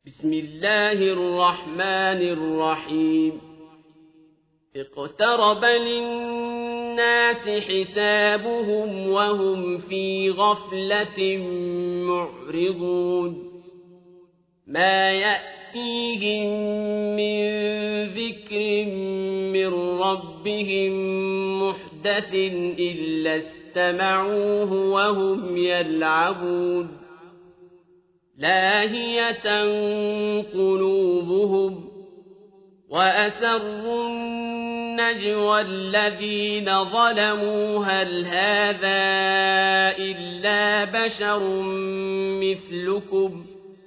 بسم الله الرحمن الرحيم اقترب للناس حسابهم وهم في غفلة معرضون ما يأتيهم من ذكر من ربهم محدث إلا استمعوه وهم يلعبون لاهية قلوبهم وأسروا النجوى الذين ظلموا هل هذا إلا بشر مثلكم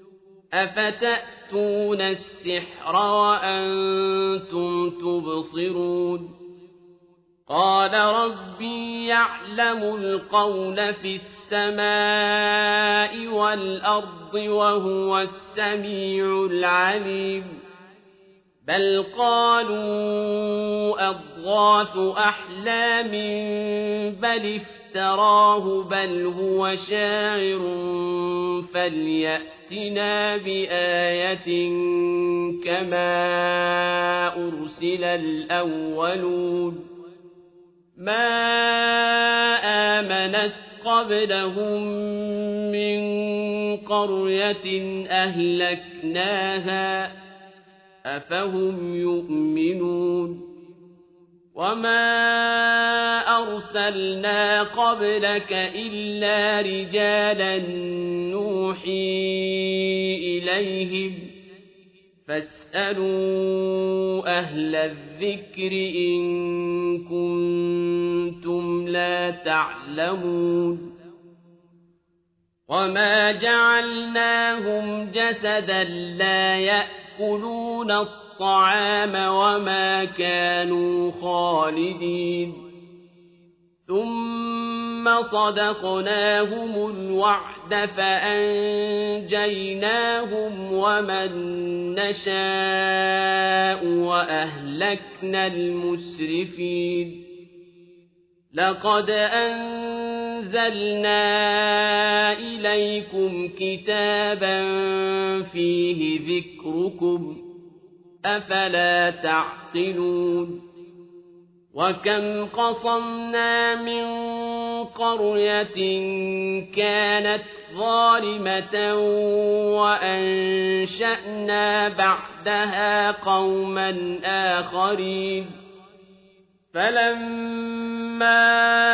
أفتأتون السحر وأنتم تبصرون قال ربي يعلم القول في السماء والأرض وهو السميع العليم بل قالوا أضغاث أحلام بل افتراه بل هو شاعر فليأتنا بآية كما أرسل الأولون ما آمنت قبلهم من قرية أهلكناها أفهم يؤمنون وما أرسلنا قبلك إلا رجالا نوحي إليهم فاسألوا أهل الذكر إن كنتم لا تعلمون وما جعلناهم جسدا لا يأكلون الطعام وما كانوا خالدين ثم صدقناهم الوعد فأنجيناهم ومن نشاء وأهلكنا المسرفين لقد أنزلنا إليكم كتابا فيه ذكركم أفلا تعقلون وكم قصمنا من قرية كانت ظالمة وأنشأنا بعدها قوما آخرين فلما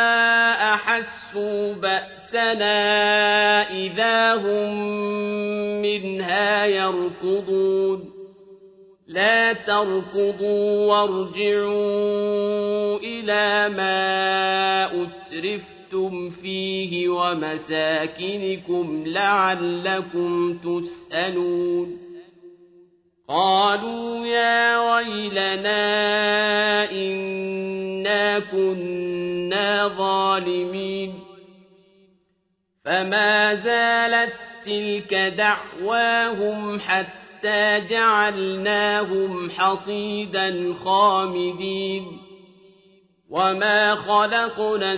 أحسوا بأسنا إذا هم منها يركضون لا تركضوا وارجعوا إلى ما أترفتم فيه ومساكنكم لعلكم تسألون قالوا يا ويلنا إنا كنا ظالمين فما زالت تلك دعواهم حتى جعلناهم حصيدا خامدين وما خلقنا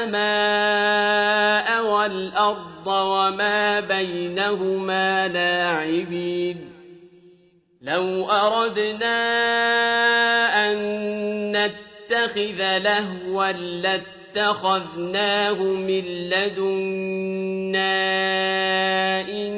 السماء والأرض وما بينهما لاعبين لو أردنا أن نتخذ لهوا لاتخذناه من لدنا إن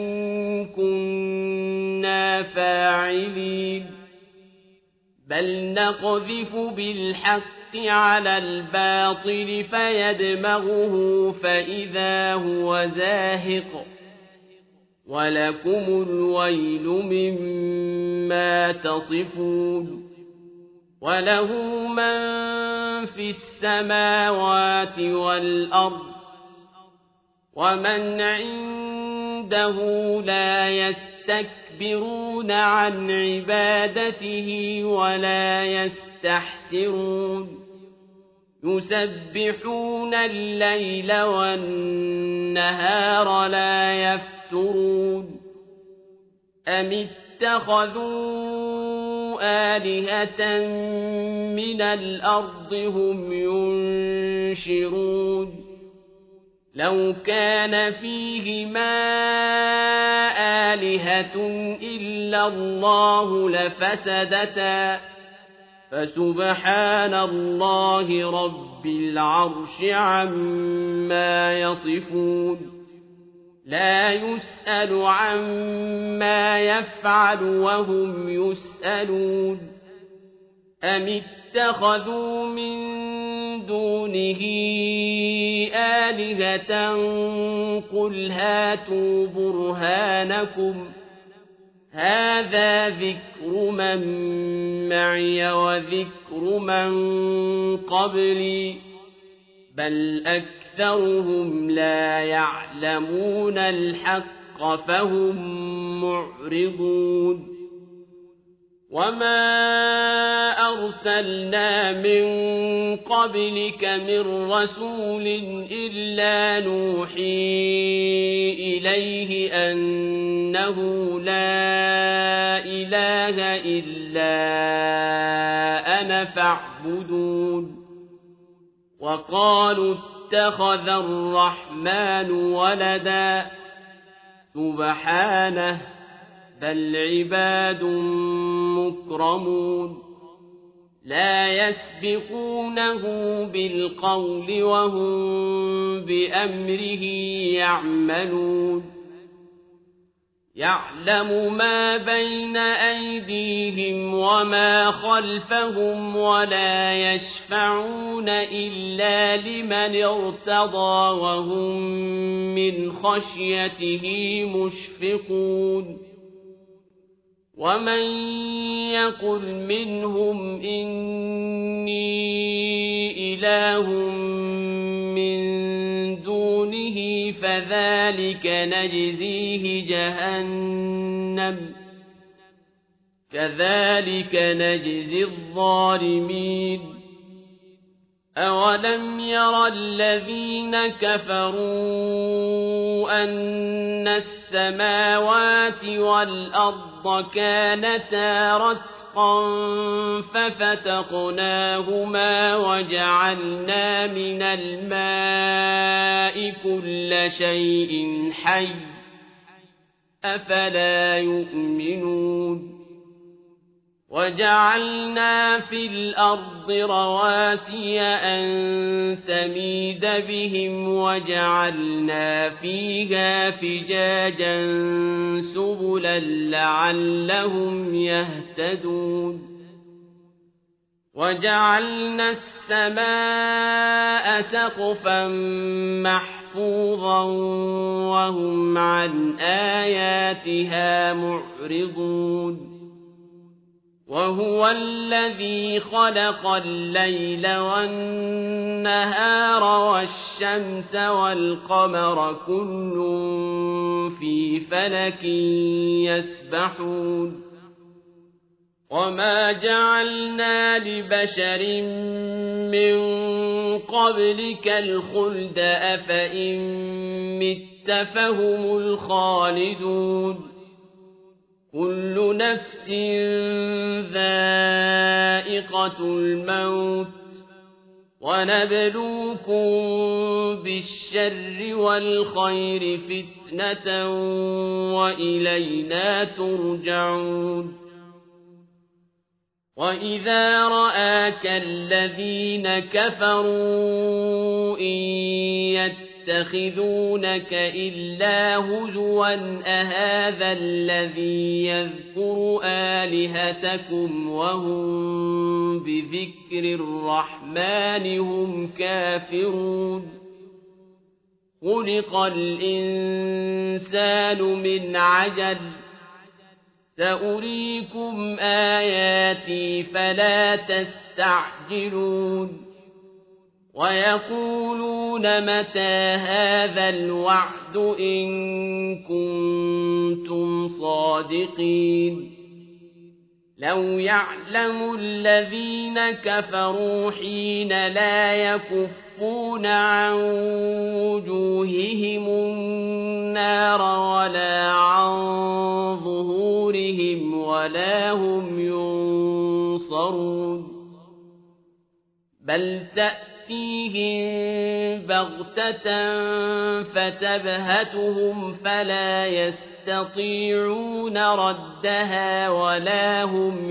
كنا فاعلين بل نقذف بالحق على الباطل فيدمغه فإذا هو زاهق ولكم الويل مما تصفون وله من في السماوات والأرض ومن عنده لا يستكبرون عن عبادته ولا يستحسرون يسبحون الليل والنهار لا يفترون أم اتخذوا آلهة من الأرض هم ينشرون لو كان فيهما آلهة إلا الله لفسدتا فسبحان الله رب العرش عما يصفون لا يسأل عما يفعل وهم يسألون أم اتخذوا من دونه آلهة قل هاتوا برهانكم هذا ذكر من معي وذكر من قبلي بل أكثرهم لا يعلمون الحق فهم معرضون وما أرسلنا من قبلك من رسول إلا نوحي إليه أنه لا إله إلا أنا فاعبدون وقالوا اتخذ الرحمن ولدا سبحانه بل عباد مكرمون لا يسبقونه بالقول وهم بأمره يعملون يعلم ما بين أيديهم وما خلفهم ولا يشفعون إلا لمن ارتضى وهم من خشيته مشفقون ومن يقل منهم إني إله من دونه فذلك نجزيه جهنم كذلك نجزي الظالمين أولم ير الذين كفروا أن السماوات والأرض كانتا رتقا ففتقناهما وجعلنا من الماء كل شيء حي أفلا يؤمنون وجعلنا في الأرض رواسي أن تميد بهم وجعلنا فيها فجاجا سبلا لعلهم يهتدون وجعلنا السماء سقفا محفوظا وهم عن آياتها معرضون وهو الذي خلق الليل والنهار والشمس والقمر كل في فلك يسبحون وما جعلنا لبشر من قبلك الخلد أفإن مت فهم الخالدون كل نفس ذائقة الموت ونبلوكم بالشر والخير فتنة وإلينا ترجعون وإذا رآك الذين كفروا إن يتخذونك إلا هزوا أهذا الذي يذكر آلهتكم وهم بذكر الرحمن هم كافرون خلق الإنسان من عجل سأريكم آياتي فلا تستعجلون ويقولون متى هذا الوعد إن كنتم صادقين لو يعلم الذين كفروا حين لا يكفون عن وجوههم النار ولا عن ظهورهم ولا هم ينصرون بل تأتيهم تأتيهم بغتة فتبهتهم فلا يستطيعون ردها ولا هم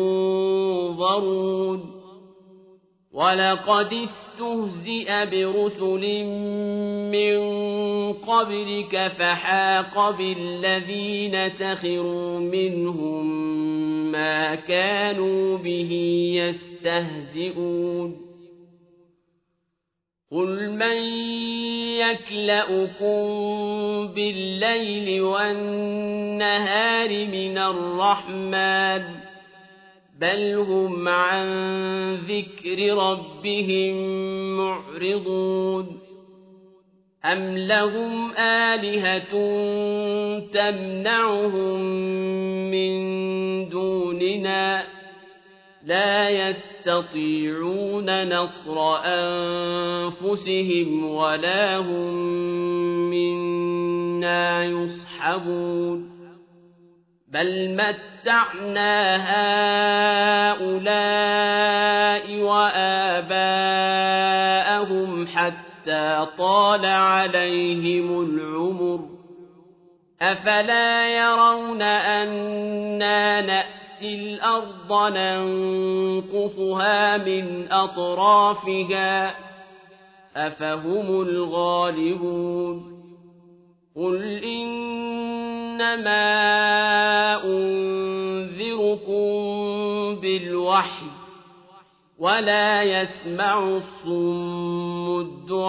ينظرون ولقد استهزئ برسل من قبلك فحاق بالذين سخروا منهم ما كانوا به يستهزئون قل من يكلؤكم بالليل والنهار من الرحمن بل هم عن ذكر ربهم معرضون أم لهم آلهة تمنعهم من دوننا لا يستطيعون نصر أنفسهم ولا هم منا يصحبون بل متعنا هؤلاء وآباءهم حتى طال عليهم العمر أفلا يرون أنا نأتي الأرض ننقصها من أطرافها أفهم الغالبون قل إنما أنذركم بالوحي ولا يسمع الصم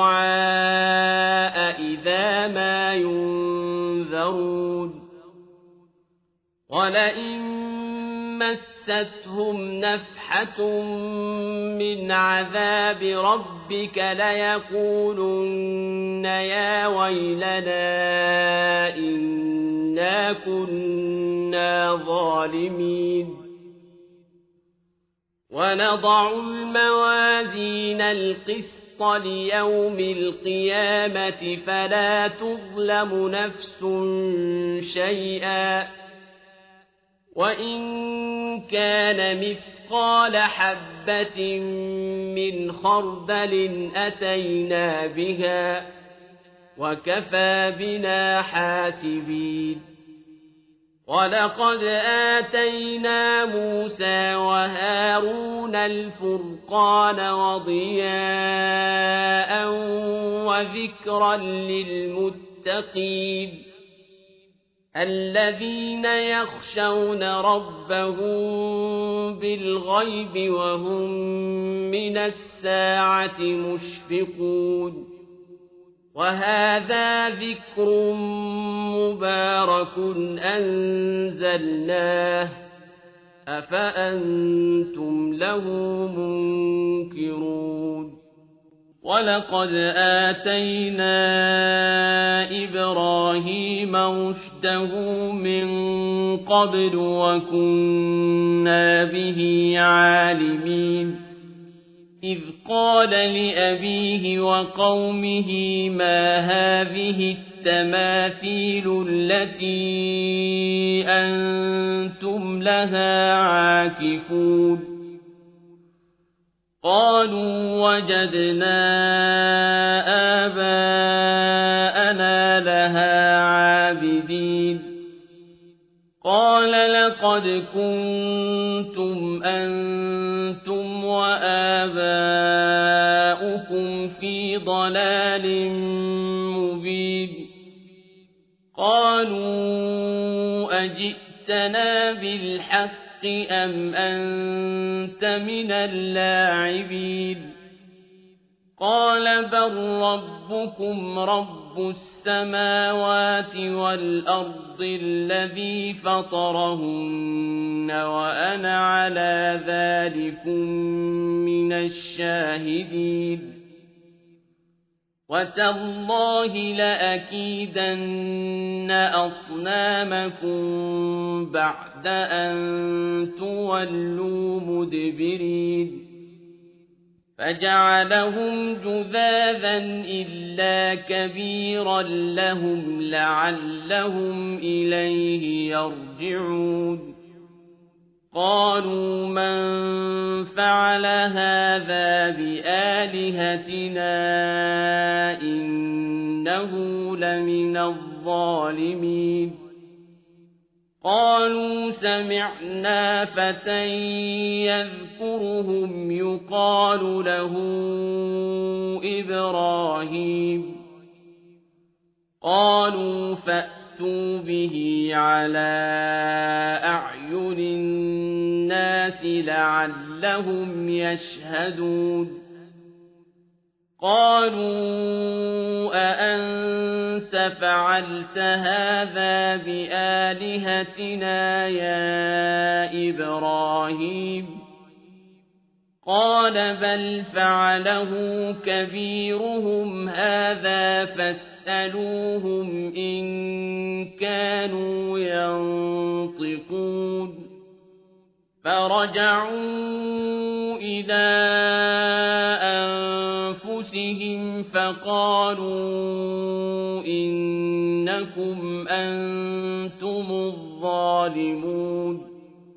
الدعاء إذا ما ينذرون ولئن مستهم نفحة من عذاب ربك ليقولن يا ويلنا إنا كنا ظالمين ونضع الموازين القسط ليوم القيامة فلا تظلم نفس شيئا وإن كان مثقال حبة من خردل أتينا بها وكفى بنا حاسبين ولقد آتينا موسى وهارون الفرقان وضياء وذكرا للمتقين الذين يخشون ربهم بالغيب وهم من الساعة مشفقون وهذا ذكر مبارك أنزلناه أفأنتم له منكرون ولقد آتينا إبراهيم رشده من قبل وكنا به عالمين إذ قال لأبيه وقومه ما هذه التماثيل التي أنتم لها عاكفون قالوا وجدنا آباءنا لها عابدين قال لقد كنتم أنتم وآباؤكم في ضلال مبين قالوا أجئتنا بالحق أم أنت من اللاعبين قال بل ربكم رب السماوات والأرض الذي فطرهن وأنا على ذلكم من الشاهدين وتالله لأكيدن أصنامكم بعد أن تولوا مدبرين فجعلهم جذاذا إلا كبيرا لهم لعلهم إليه يرجعون قالوا من فعل هذا بآلهتنا إنه لمن الظالمين قالوا سمعنا فتى يذكرهم يقال له إبراهيم قالوا فأتوا به على أعين الناس لعلهم يشهدون قالوا أأنت فعلت هذا بآلهتنا يا إبراهيم قال بل فعله كبيرهم هذا فاسألوهم إن كانوا ينطقون فرجعوا إلى أنفسهم فقالوا إنكم أنتم الظالمون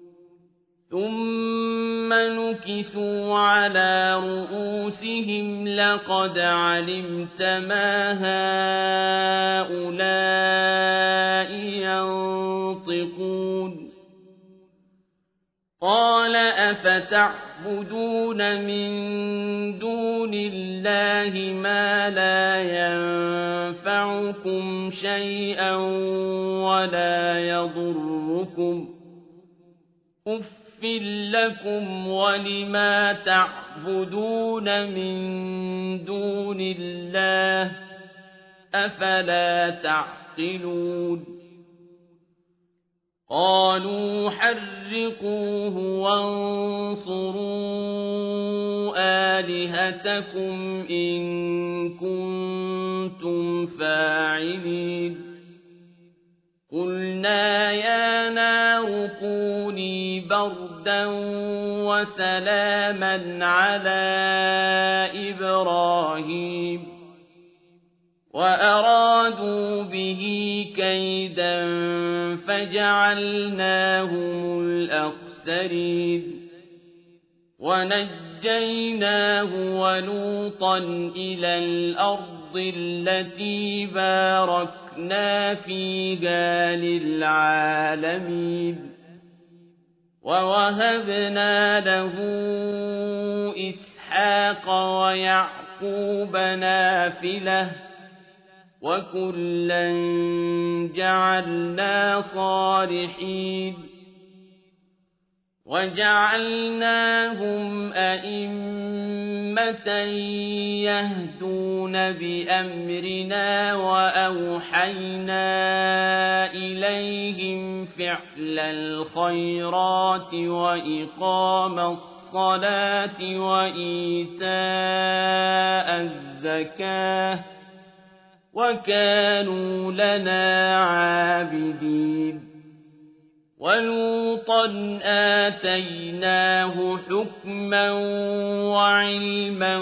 ثم نكسوا على رؤوسهم لقد علمت ما هؤلاء ينطقون قال أفتعبدون من دون الله ما لا ينفعكم شيئا ولا يضركم أُفٍّ لكم ولما تعبدون من دون الله أفلا تعقلون قالوا حرقوه وانصروا آلهتكم إن كنتم فاعلين قلنا يا نار كوني بردا وسلاما على إبراهيم وأرادوا به كيدا فجعلناهم الأخسرين ونجيناه ولوطا إلى الأرض التي باركنا فيها للعالمين ووهبنا له إسحاق ويعقوب نافلة وكلا جعلنا صالحين وجعلناهم أئمة يهدون بأمرنا وأوحينا إليهم فعل الخيرات وإقام الصلاة وإيتاء الزكاة وكانوا لنا عابدين ولوطا آتيناه حكما وعلما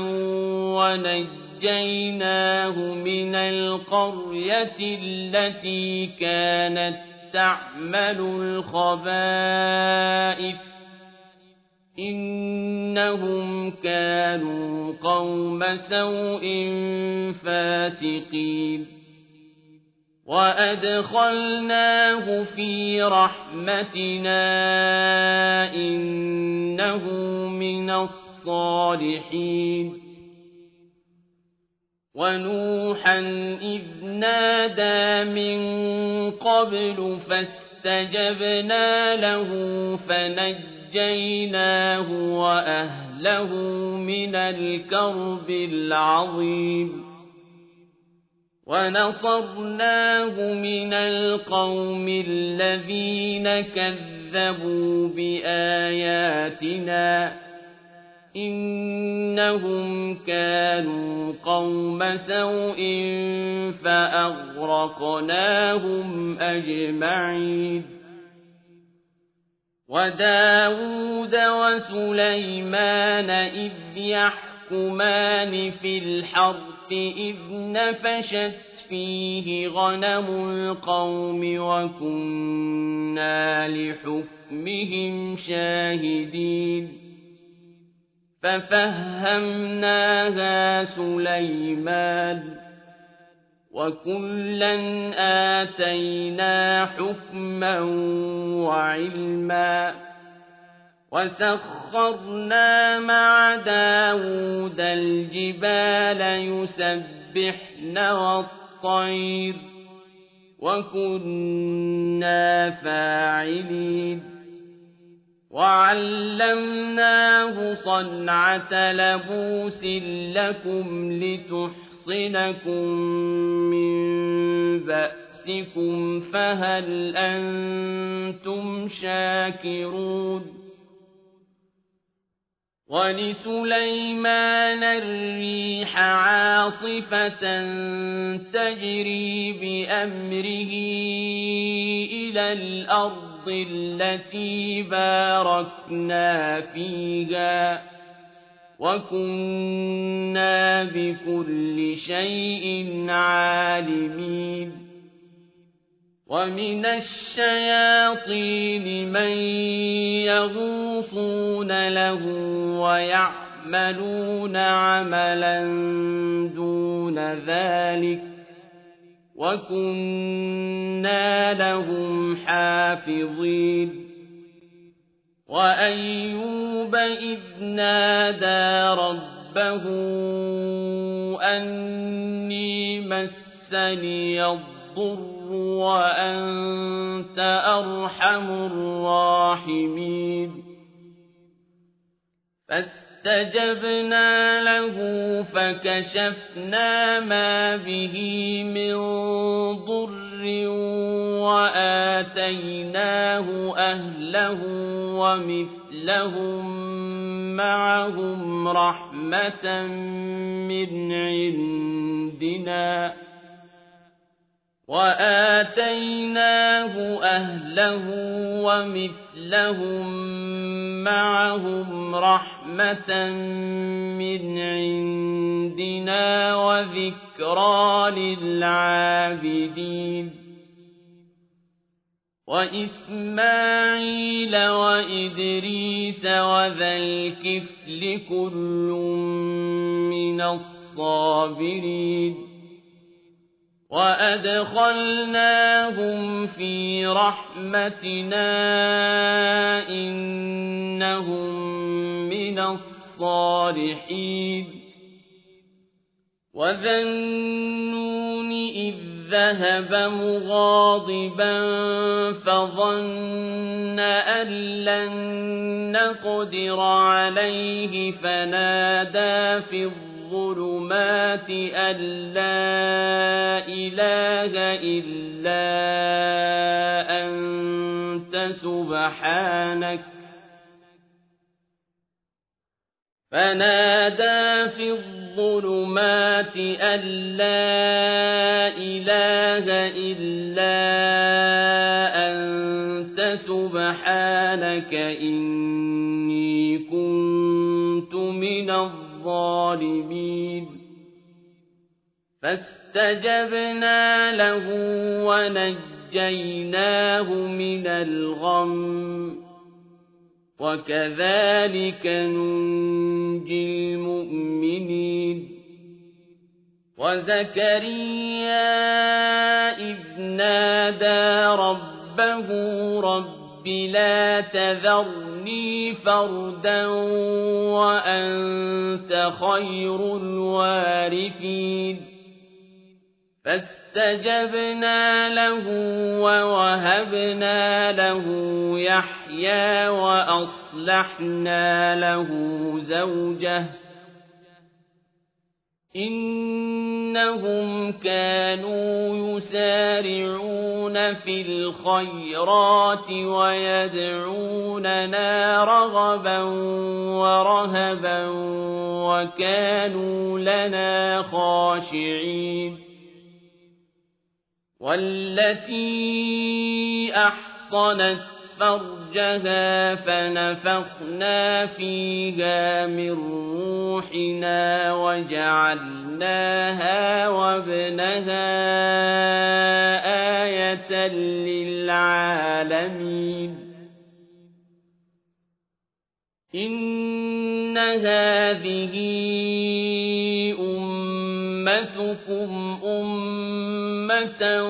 ونجيناه من القرية التي كانت تعمل الخبائث إنهم كانوا قوم سوء فاسقين وأدخلناه في رحمتنا إنه من الصالحين ونوحا إذ نادى من قبل فاستجبنا له فنجيناه وأهله من الكرب العظيم ونصرناه من القوم الذين كذبوا بآياتنا إنهم كانوا قوم سوء فأغرقناهم أجمعين وداود وسليمان إذ يحكمون يحكمان في الحرث إذ نفشت فيه غنم القوم وكنا لحكمهم شاهدين ففهمناها سليمان وكلا آتينا حكما وعلما وسخرنا مع داود الجبال يسبحن والطير وكنا فاعلين وعلمناه صنعة لبوس لكم لتحصنكم من بأسكم فهل أنتم شاكرون ولسليمان الريح عاصفة تجري بأمره إلى الأرض التي باركنا فيها وكنا بكل شيء عالمين ومن الشياطين من يغوصون له ويعملون عملا دون ذلك وكنا لهم حافظين وأيوب إذ نادى ربه أني مسني الضر وأنت أرحم الراحمين فاستجبنا له فكشفنا ما به من ضر وآتيناه أهله ومثلهم معهم رحمة من عندنا وآتيناه أهله ومثلهم معهم رحمة من عندنا وذكرى للعابدين وإسماعيل وإدريس وذا الكفل كل من الصابرين وأدخلناهم في رحمتنا إنهم من الصالحين وذا النون إذ ذهب مغاضبا فظن أن لن نقدر عليه فنادى في الظلمات أن لا إله إلا أنت سبحانك أن لا إله إلا أنت سبحانك إني كنت من الظالمين فاستجبنا له ونجيناه من الغم وكذلك ننجي المؤمنين وزكريا إذ نادى ربه رب لا تذرني فردا وأنت خير الوارثين فاستجبنا له ووهبنا له يحيى وأصلحنا له زوجه إنهم كانوا يسارعون في الخيرات ويدعوننا رغبا ورهبا وكانوا لنا خاشعين والتي أحصنت فرجها فنفخنا فيها من روحنا وجعلناها وابنها آية للعالمين إن هذه أمتكم أمة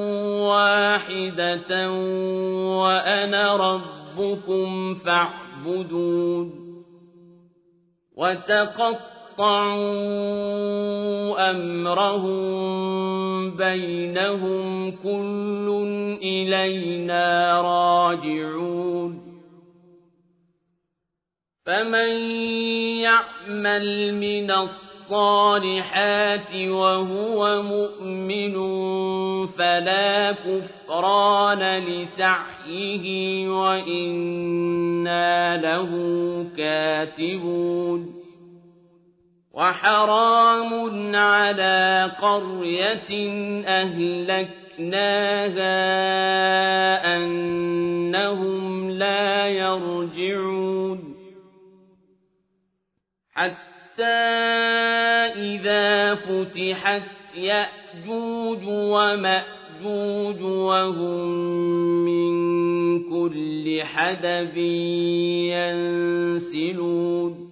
واحدة وأنا ربكم فاعبدون وتقطعوا أمرهم بينهم كل إلينا راجعون فمن يعمل من الصالحات وهو مؤمن فلا كفران لسعيه وإنا له كاتبون وحرام على قرية أهلكناها أنهم لا يرجعون حتى إذا فتحت يأجوج ومأجوج وهم من كل حدب ينسلون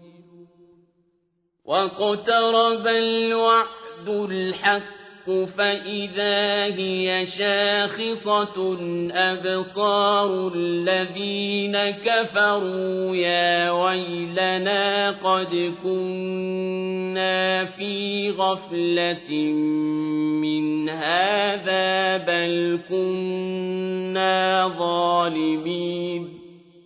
واقترب الوعد الحق فإذا هي شاخصة أبصار الذين كفروا يا ويلنا قد كنا في غفلة من هذا بل كنا ظالمين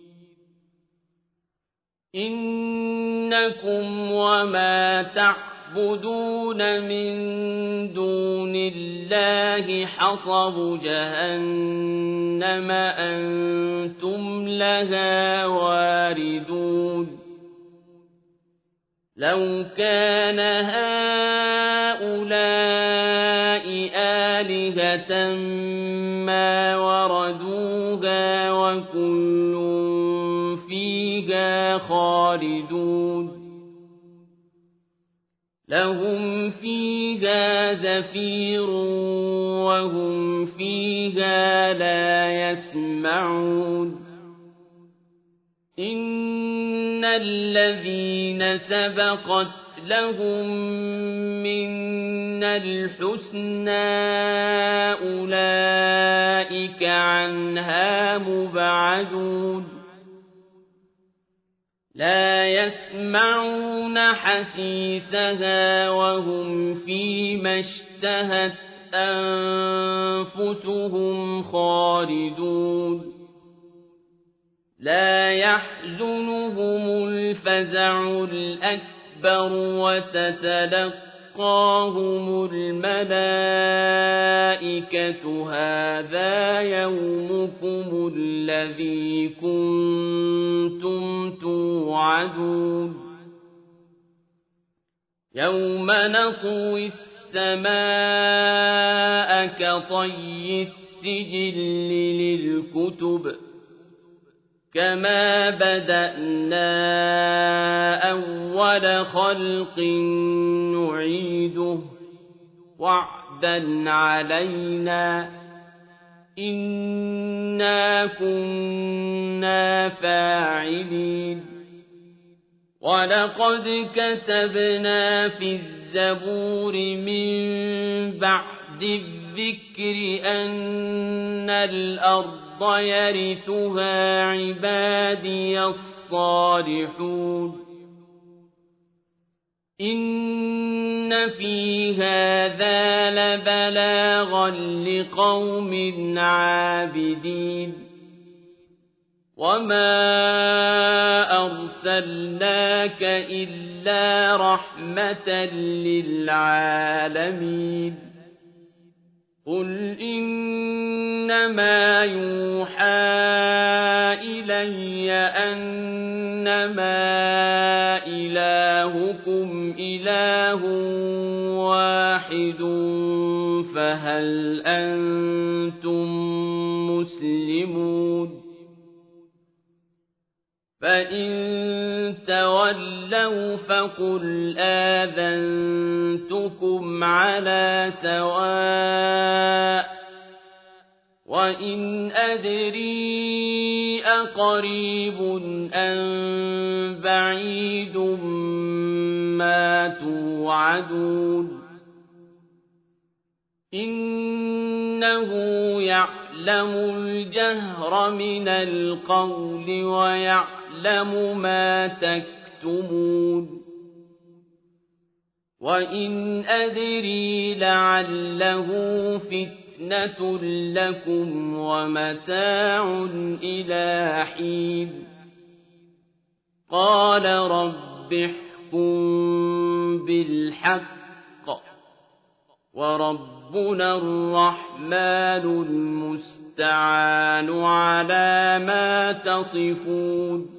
إنكم وما تعبدون من دون الله حصب جهنم أنتم لها واردون لو كان هؤلاء آلهة ما وردوها وكل فيها خالدون لهم فيها زفير وهم فيها لا يسمعون إن الذين سبقت لهم منا الحسنى أولئك عنها مبعدون لا يسمعون حسيسها وهم فيما اشتهت أنفسهم خالدون لا يحزنهم الفزع الأكبر وتتلقاهم الملائكة هذا يومكم الذي كنتم توعدون يوم نطوي السماء كطي السجل للكتب كما بدأنا أول خلق نعيده وعدا علينا إنا كنا فاعلين ولقد كتبنا في الزبور من بعد الذكر أن الأرض يرثها عبادي الصالحون إن في هذا لبلاغا لقوم عابدين وما أرسلناك إلا رحمة للعالمين قل إنما يوحى إلي أنما إلهكم إله واحد فهل أنتم مسلمون فإن تولوا فقل آذنتكم على سواء وإن أدري أقريب أم بعيد ما توعدون إنه يعلم الجهر من القول ويعلم ما تكتمون وإن أدري لعله فتنة لكم ومتاع إلى حين قال رب احكم بالحق وربنا الرحمن المستعان على ما تصفون